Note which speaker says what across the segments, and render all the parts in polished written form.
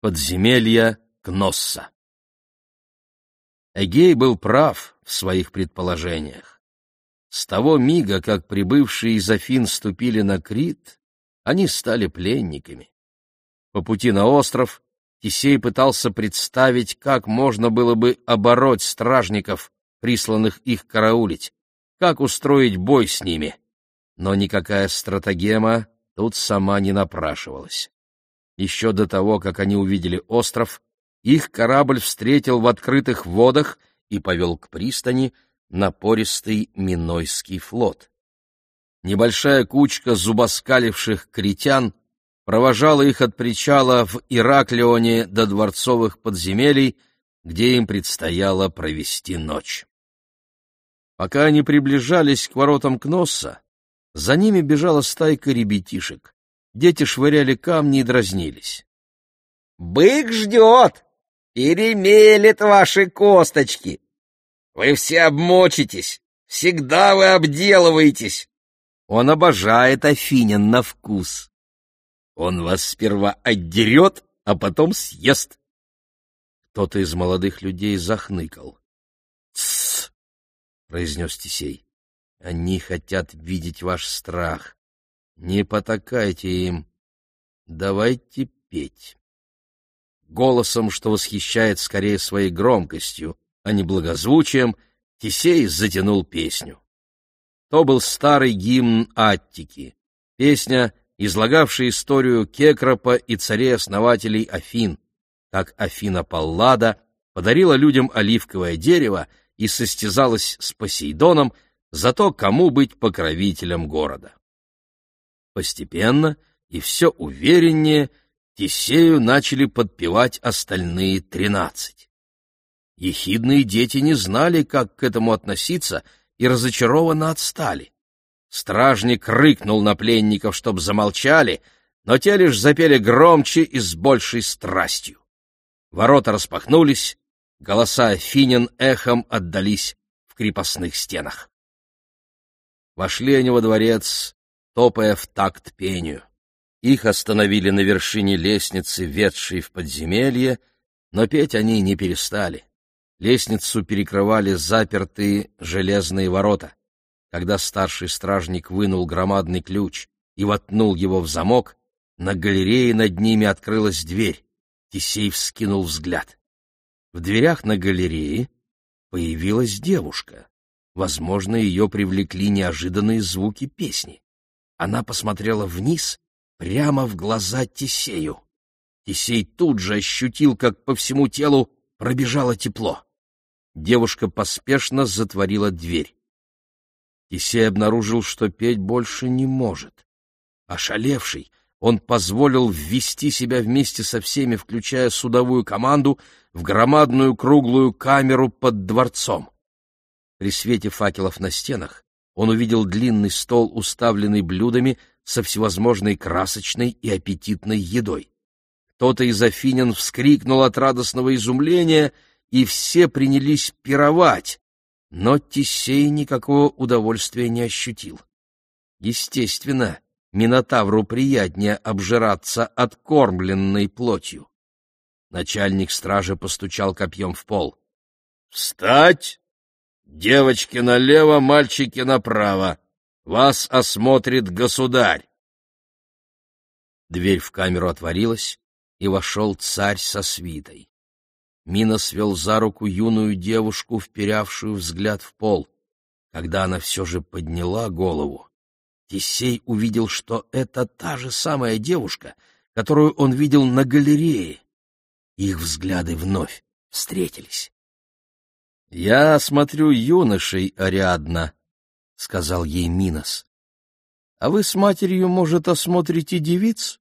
Speaker 1: Подземелья Кносса. Эгей был прав в своих предположениях. С того мига, как прибывшие из Афин ступили на Крит, они стали пленниками. По пути на остров Тесей пытался представить, как можно было бы обороть стражников, присланных их караулить, как устроить бой с ними. Но никакая стратагема тут сама не напрашивалась. Еще до того, как они увидели остров, их корабль встретил в открытых водах и повел к пристани напористый Минойский флот. Небольшая кучка зубоскаливших критян провожала их от причала в Ираклионе до дворцовых подземелий, где им предстояло провести ночь. Пока они приближались к воротам Кносса, за ними бежала стайка ребятишек. Дети швыряли камни и дразнились.
Speaker 2: «Бык ждет! Перемелет ваши косточки! Вы все обмочитесь! Всегда вы обделываетесь!
Speaker 1: Он обожает афинян на вкус.
Speaker 2: Он вас сперва отдерет, а потом съест!»
Speaker 1: Кто-то из молодых людей захныкал. «Тссс!» — произнес Тесей. «Они хотят видеть ваш страх. Не потакайте им. Давайте петь». Голосом, что восхищает скорее своей громкостью, а не благозвучием, Тесей затянул песню. То был старый гимн Аттики, песня, излагавшая историю Кекропа и царей-основателей Афин, как Афина Паллада подарила людям оливковое дерево и состязалась с Посейдоном за то, кому быть покровителем города. Постепенно и все увереннее Тесею начали подпевать остальные 13. Ехидные дети не знали, как к этому относиться, и разочарованно отстали. Стражник рыкнул на пленников, чтоб замолчали, но те лишь запели громче и с большей страстью. Ворота распахнулись, голоса афинян эхом отдались в крепостных стенах. Вошли они во дворец, топая в такт пению. Их остановили на вершине лестницы, ведшей в подземелье, но петь они не перестали. Лестницу перекрывали запертые железные ворота. Когда старший стражник вынул громадный ключ и воткнул его в замок, на галерее над ними открылась дверь. Тесей вскинул взгляд. В дверях на галерее появилась девушка. Возможно, ее привлекли неожиданные звуки песни. Она посмотрела вниз, прямо в глаза Тесею. Тесей тут же ощутил, как по всему телу пробежало тепло. Девушка поспешно затворила дверь. Тесей обнаружил, что петь больше не может. Ошалевший, он позволил ввести себя вместе со всеми, включая судовую команду, в громадную круглую камеру под дворцом. При свете факелов на стенах он увидел длинный стол, уставленный блюдами со всевозможной красочной и аппетитной едой. Кто-то из афинян вскрикнул от радостного изумления, и все принялись пировать, но Тесей никакого удовольствия не ощутил. Естественно, Минотавру приятнее обжираться откормленной плотью. Начальник стражи постучал копьем в пол. «Встать! Девочки налево, мальчики направо! Вас осмотрит государь!» Дверь в камеру отворилась, и вошел царь со свитой. Минос вел за руку юную девушку, вперявшую взгляд в пол. Когда она все же подняла голову, Тесей увидел, что это та же самая девушка, которую он видел на галерее. Их взгляды вновь встретились. — Я смотрю юношей, Ариадна, — сказал ей Минос. — А вы с матерью, может, осмотрите девиц?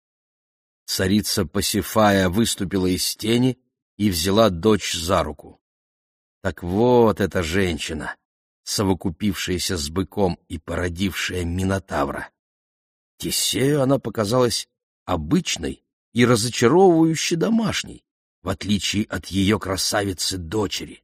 Speaker 1: Царица Пасифая выступила из тени и взяла дочь за руку. Так вот эта женщина, совокупившаяся с быком и породившая Минотавра. Тесею она показалась обычной и разочаровывающе домашней, в отличие от ее красавицы-дочери.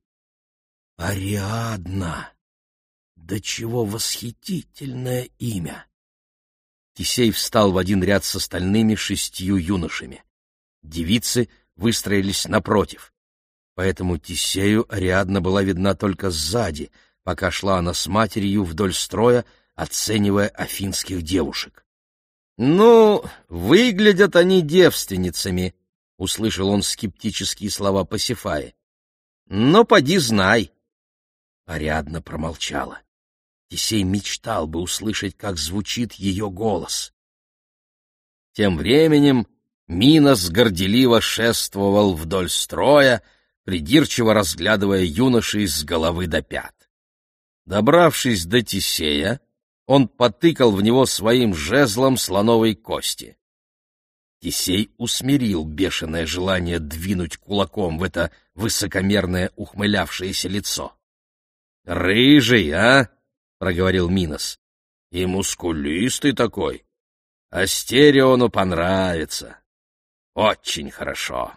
Speaker 1: Ариадна! Да чего восхитительное имя! Тесей встал в один ряд с остальными 6 юношами. Девицы выстроились напротив. Поэтому Тисею Ариадна была видна только сзади, пока шла она с матерью вдоль строя, оценивая афинских девушек. «Ну, выглядят они девственницами», — услышал он скептические слова Пасифаи. «Но поди знай». Ариадна промолчала. Тисей мечтал бы услышать, как звучит ее голос. Тем временем Минос горделиво шествовал вдоль строя, придирчиво разглядывая юношей с головы до пят. Добравшись до Тисея, он потыкал в него своим жезлом слоновой кости. Тисей усмирил бешеное желание двинуть кулаком в это высокомерное ухмылявшееся лицо. «Рыжий, а?» — проговорил Минос. «И мускулистый такой. Астериону понравится. Очень хорошо».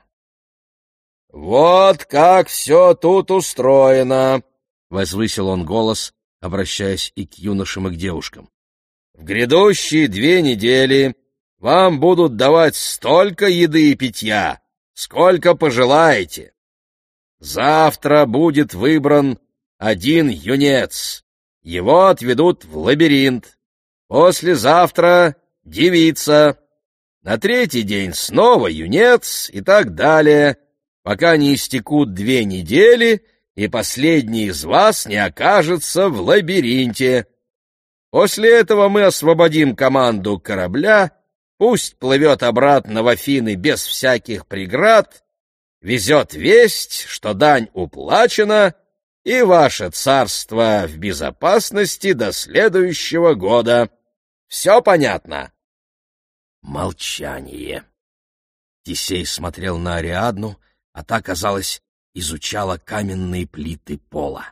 Speaker 1: «Вот как все тут устроено!» — возвысил он голос, обращаясь и к юношам, и к девушкам. «В грядущие 2 недели вам будут давать столько еды и питья, сколько пожелаете. Завтра будет выбран 1 юнец. Его отведут в лабиринт. Послезавтра — девица. На 3-й день снова юнец и так далее, пока не истекут 2 недели, и последний из вас не окажется в лабиринте. После этого мы освободим команду корабля, пусть плывет обратно в Афины без всяких преград, везет весть, что дань уплачена, и ваше царство в безопасности до следующего года. Все понятно?» Молчание. Тисей смотрел на Ариадну, а та, казалось, изучала каменные плиты пола.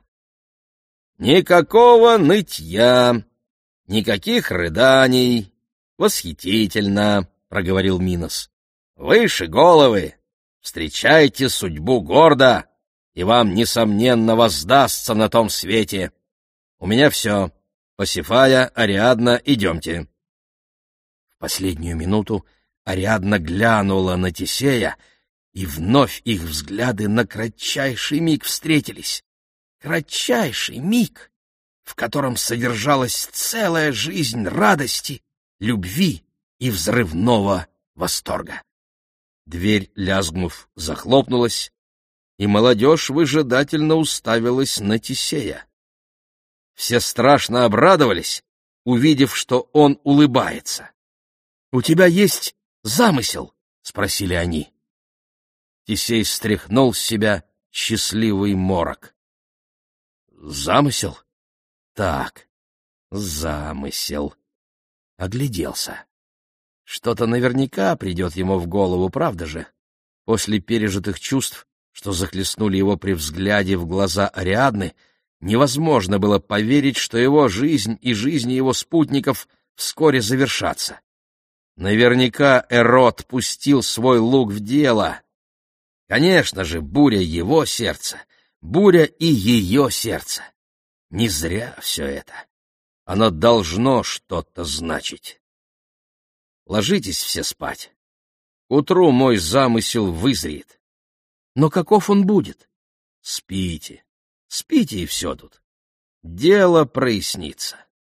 Speaker 1: «Никакого нытья, никаких рыданий. Восхитительно!» — проговорил Минос. «Выше головы! Встречайте судьбу гордо, и вам, несомненно, воздастся на том свете. У меня все. Пасифая, Ариадна, идемте». В последнюю минуту Ариадна глянула на Тисея, и вновь их взгляды на кратчайший миг встретились. Кратчайший миг, в котором содержалась целая жизнь радости, любви и взрывного восторга. Дверь, лязгнув, захлопнулась, и молодежь выжидательно уставилась на Тисея. Все страшно обрадовались, увидев, что он улыбается. «У тебя есть замысел?» — спросили они. Тисей стряхнул с себя счастливый морок. «Замысел? Так, замысел». Огляделся. Что-то наверняка придет ему в голову, правда же? После пережитых чувств, что захлестнули его при взгляде в глаза Ариадны, невозможно было поверить, что его жизнь и жизни его спутников вскоре завершатся. Наверняка Эрот пустил свой лук в дело. Конечно же, буря его сердца, буря и ее сердца. Не зря все это. Оно должно что-то значить. Ложитесь все спать. К утру мой замысел вызреет. Но каков он будет? Спите, спите, и все тут. Дело прояснится.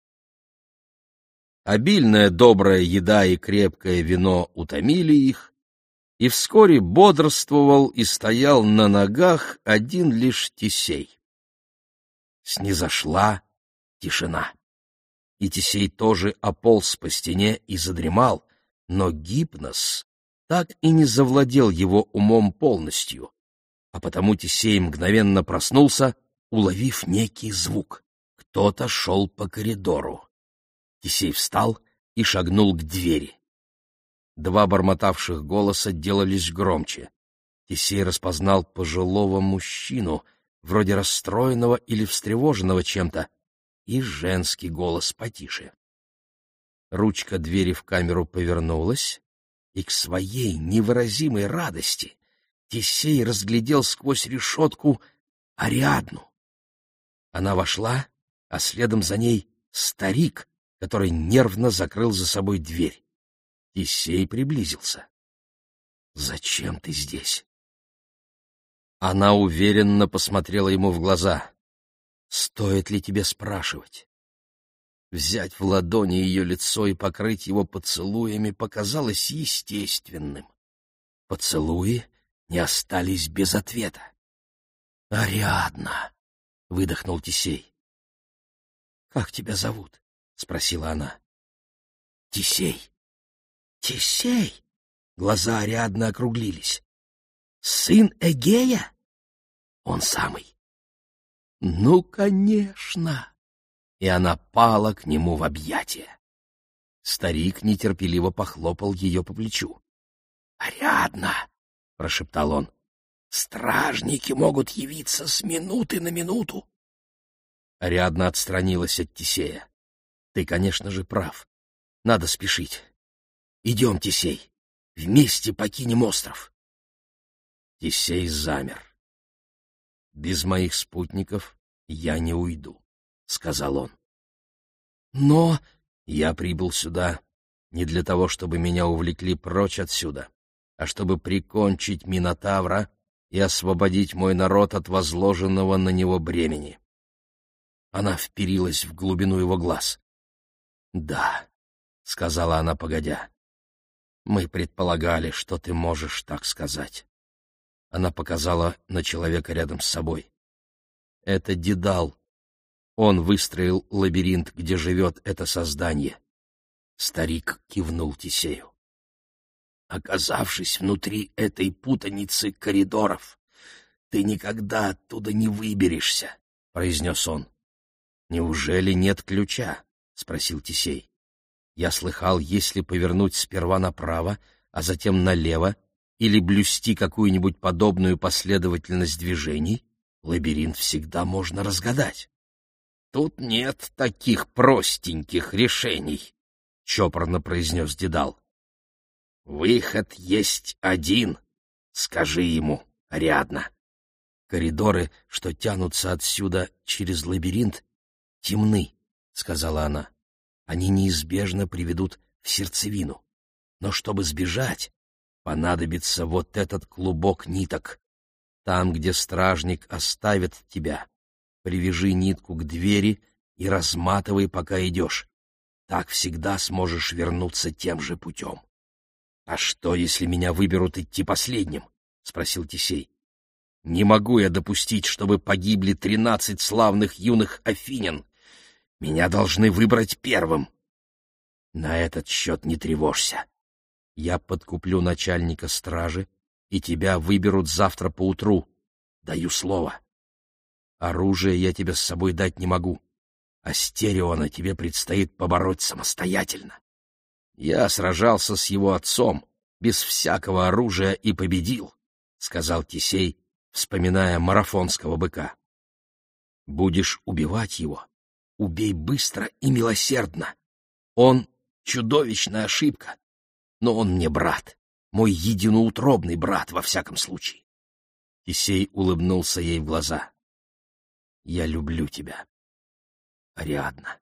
Speaker 1: Обильная добрая еда и крепкое вино утомили их, и вскоре бодрствовал и стоял на ногах один лишь Тисей. Снизошла тишина. И Тисей тоже ополз по стене и задремал, но гипноз так и не завладел его умом полностью, а потому Тисей мгновенно проснулся, уловив некий звук. Кто-то шел по коридору. Тисей встал и шагнул к двери. 2 бормотавших голоса делались громче. Тисей распознал пожилого мужчину, вроде расстроенного или встревоженного чем-то, и женский голос потише. Ручка двери в камеру повернулась, и к своей невыразимой радости Тисей разглядел сквозь решетку Ариадну. Она вошла, а следом за ней старик, который нервно закрыл за собой дверь. Тисей приблизился. Зачем ты здесь? Она уверенно посмотрела ему в глаза. Стоит ли тебе спрашивать? Взять в ладони ее лицо и покрыть его поцелуями показалось естественным. Поцелуи не остались без ответа. «Ариадна!» — выдохнул Тесей. «Как тебя зовут?» — спросила она. «Тесей». «Тесей?» — глаза Ариадны округлились. «Сын Эгея?» «Он самый». «Ну, конечно!» И она пала к нему в объятия. Старик нетерпеливо похлопал ее по плечу. «Ариадна!» — прошептал он. «Стражники могут явиться с минуты на минуту». Ариадна отстранилась от Тесея. «Ты, конечно же, прав. Надо спешить. Идем, Тесей, вместе покинем остров». Тесей замер. «Без моих спутников я не уйду», — сказал он. «Но я прибыл сюда не для того, чтобы меня увлекли прочь отсюда, а чтобы прикончить Минотавра и освободить мой народ от возложенного на него бремени». Она вперилась в глубину его глаз. «Да», — сказала она, погодя, — «мы предполагали, что ты можешь так сказать». Она показала на человека рядом с собой. «Это Дедал. Он выстроил лабиринт, где живет это создание». Старик кивнул Тесею. «Оказавшись внутри этой путаницы коридоров, ты никогда оттуда не выберешься», — произнес он. «Неужели нет ключа?» — спросил Тесей. «Я слыхал, если повернуть сперва направо, а затем налево, или блюсти какую-нибудь подобную последовательность движений, лабиринт всегда можно разгадать». «Тут нет таких простеньких решений», — чопорно произнес Дедал. «Выход есть один, скажи ему, Ариадна». «Коридоры, что тянутся отсюда через лабиринт, темны», — сказала она. «Они неизбежно приведут в сердцевину. Но чтобы сбежать, понадобится вот этот клубок ниток. Там, где стражник оставит тебя, привяжи нитку к двери и разматывай, пока идешь. Так всегда сможешь вернуться тем же путем». «А что, если меня выберут идти последним?» — спросил Тесей. «Не могу я допустить, чтобы погибли 13 славных юных афинян. Меня должны выбрать первым». «На этот счет не тревожься. Я подкуплю начальника стражи, и тебя выберут завтра поутру. Даю слово. Оружие я тебе с собой дать не могу. Астериона тебе предстоит побороть самостоятельно. Я сражался с его отцом, без всякого оружия, и победил», — сказал Тесей, вспоминая марафонского быка. «Будешь убивать его, убей быстро и милосердно. Он — чудовищная ошибка, но он мне брат, мой единоутробный брат, во всяком случае». Тесей улыбнулся ей в глаза. «Я люблю тебя, Ариадна.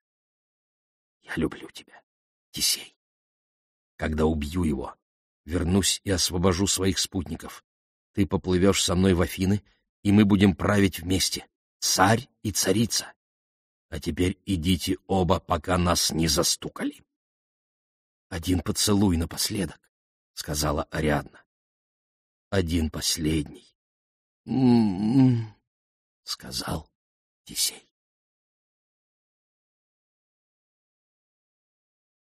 Speaker 1: Я люблю тебя, Тесей. Когда убью его, вернусь и освобожу своих спутников. Ты поплывешь со мной в Афины, и мы будем править вместе, царь и царица. А теперь идите оба, пока нас не застукали». «Один поцелуй напоследок», — сказала Ариадна. «Один последний», — сказал Тесей.